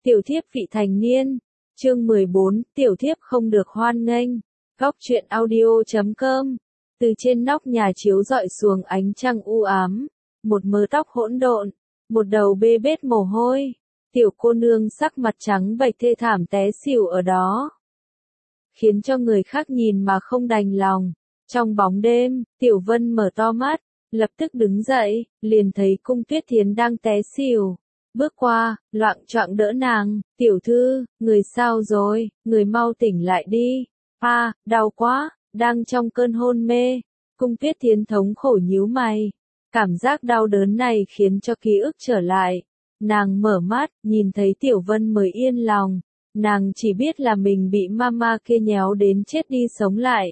Tiểu thiếp vị thành niên. Chương 14, tiểu thiếp không được hoan nghênh. Góc truyện audio.com. Từ trên nóc nhà chiếu rọi xuống ánh trăng u ám, một mớ tóc hỗn độn, một đầu bê bết mồ hôi. Tiểu cô nương sắc mặt trắng bệch thê thảm té xỉu ở đó, khiến cho người khác nhìn mà không đành lòng. Trong bóng đêm, Tiểu Vân mở to mắt, lập tức đứng dậy, liền thấy Cung Tuyết Thiến đang té xỉu. Bước qua, loạng choạng đỡ nàng, tiểu thư, người sao rồi, người mau tỉnh lại đi. Đau quá, đang trong cơn hôn mê. Cung Tuyết Thiến thống khổ nhíu mày. Cảm giác đau đớn này khiến cho ký ức trở lại. Nàng mở mắt, nhìn thấy Tiểu Vân mới yên lòng. Nàng chỉ biết là mình bị mama kia nhéo đến chết đi sống lại.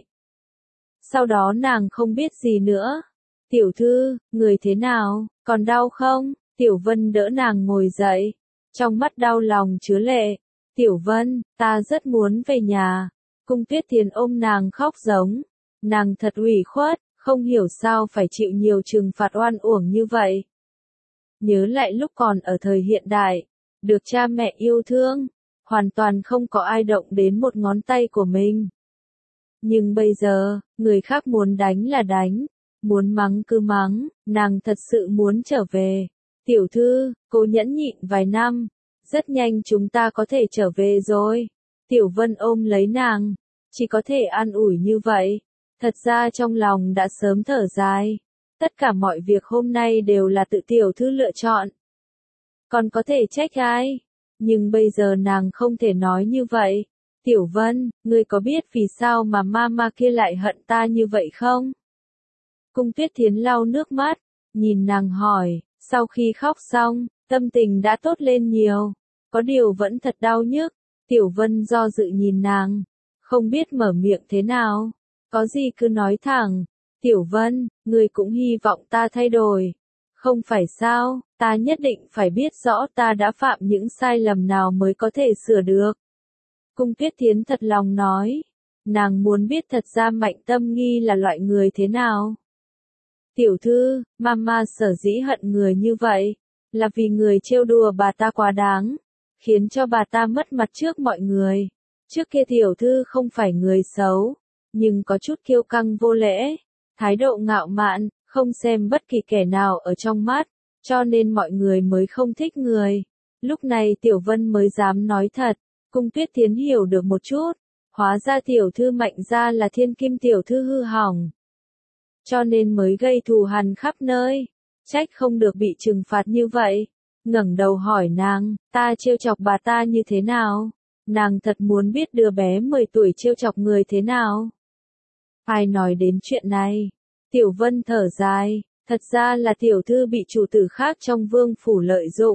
Sau đó nàng không biết gì nữa. Tiểu thư, người thế nào, còn đau không? Tiểu Vân đỡ nàng ngồi dậy, trong mắt đau lòng chứa lệ. Tiểu Vân, ta rất muốn về nhà. Cung Tuyết Thiến ôm nàng khóc giống. Nàng thật ủy khuất, không hiểu sao phải chịu nhiều trừng phạt oan uổng như vậy. Nhớ lại lúc còn ở thời hiện đại, được cha mẹ yêu thương, hoàn toàn không có ai động đến một ngón tay của mình. Nhưng bây giờ, người khác muốn đánh là đánh, muốn mắng cứ mắng, nàng thật sự muốn trở về. Tiểu thư, cô nhẫn nhịn vài năm, rất nhanh chúng ta có thể trở về rồi. Tiểu Vân ôm lấy nàng, chỉ có thể an ủi như vậy. Thật ra trong lòng đã sớm thở dài. Tất cả mọi việc hôm nay đều là tự tiểu thư lựa chọn. Còn có thể trách ai? Nhưng bây giờ nàng không thể nói như vậy. Tiểu Vân, ngươi có biết vì sao mà mama kia lại hận ta như vậy không? Cung Tuyết Thiến lau nước mắt, nhìn nàng hỏi. Sau khi khóc xong, tâm tình đã tốt lên nhiều. Có điều vẫn thật đau nhức. Tiểu Vân do dự nhìn nàng, không biết mở miệng thế nào. Có gì cứ nói thẳng. Tiểu Vân, ngươi cũng hy vọng ta thay đổi. Không phải sao, ta nhất định phải biết rõ ta đã phạm những sai lầm nào mới có thể sửa được. Cung Tuyết Thiến thật lòng nói. Nàng muốn biết thật ra Mạnh Tâm Nghi là loại người thế nào. Tiểu thư, mama sở dĩ hận người như vậy, là vì người trêu đùa bà ta quá đáng, khiến cho bà ta mất mặt trước mọi người. Trước kia tiểu thư không phải người xấu, nhưng có chút kiêu căng vô lễ, thái độ ngạo mạn, không xem bất kỳ kẻ nào ở trong mắt, cho nên mọi người mới không thích người. Lúc này Tiểu Vân mới dám nói thật. Cung Tuyết Thiến hiểu được một chút, hóa ra tiểu thư Mạnh gia là thiên kim tiểu thư hư hỏng, cho nên mới gây thù hằn khắp nơi, trách không được bị trừng phạt như vậy. Ngẩng đầu hỏi nàng, ta trêu chọc bà ta như thế nào? Nàng thật muốn biết đứa bé 10 tuổi trêu chọc người thế nào. Ai nói đến chuyện này? Tiểu Vân thở dài, thật ra là tiểu thư bị chủ tử khác trong vương phủ lợi dụng.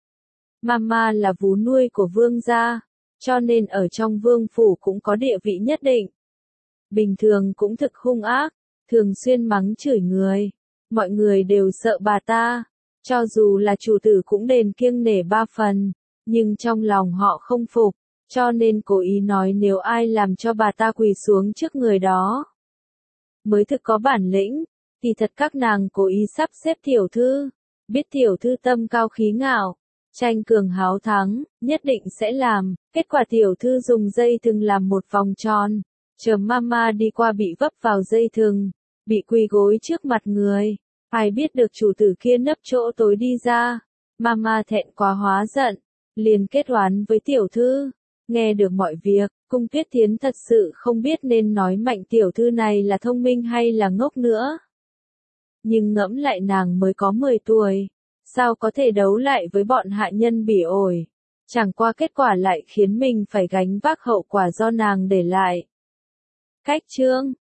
Mama là vú nuôi của vương gia, cho nên ở trong vương phủ cũng có địa vị nhất định. Bình thường cũng thực hung ác, thường xuyên mắng chửi người. Mọi người đều sợ bà ta, cho dù là chủ tử cũng đền kiêng nể ba phần, nhưng trong lòng họ không phục, cho nên cố ý nói nếu ai làm cho bà ta quỳ xuống trước người đó mới thực có bản lĩnh, thì thật các nàng cố ý sắp xếp tiểu thư, biết tiểu thư tâm cao khí ngạo, tranh cường háo thắng, nhất định sẽ làm. Kết quả tiểu thư dùng dây thừng làm một vòng tròn, chờ mama đi qua bị vấp vào dây thừng, bị quỳ gối trước mặt người. Ai biết được chủ tử kia nấp chỗ tối đi ra, mama thẹn quá hóa giận, liền kết oán với tiểu thư. Nghe được mọi việc, Cung Tuyết Thiến thật sự không biết nên nói Mạnh tiểu thư này là thông minh hay là ngốc nữa. Nhưng ngẫm lại nàng mới có 10 tuổi, sao có thể đấu lại với bọn hạ nhân bỉ ổi. Chẳng qua kết quả lại khiến mình phải gánh vác hậu quả do nàng để lại. Cách chương